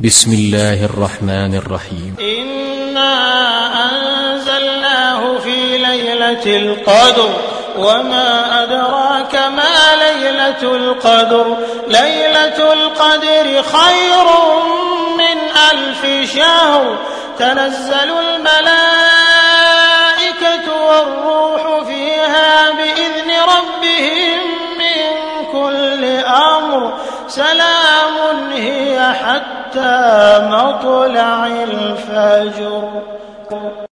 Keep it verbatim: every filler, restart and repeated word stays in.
بسم الله الرحمن الرحيم. إنا أنزلناه في ليلة القدر وما أدراك ما ليلة القدر ليلة القدر خير من ألف شهر تنزل الملائكة والروح فيها بإذن ربهم من كل أمر سلام هي حتى مطلع الفجر.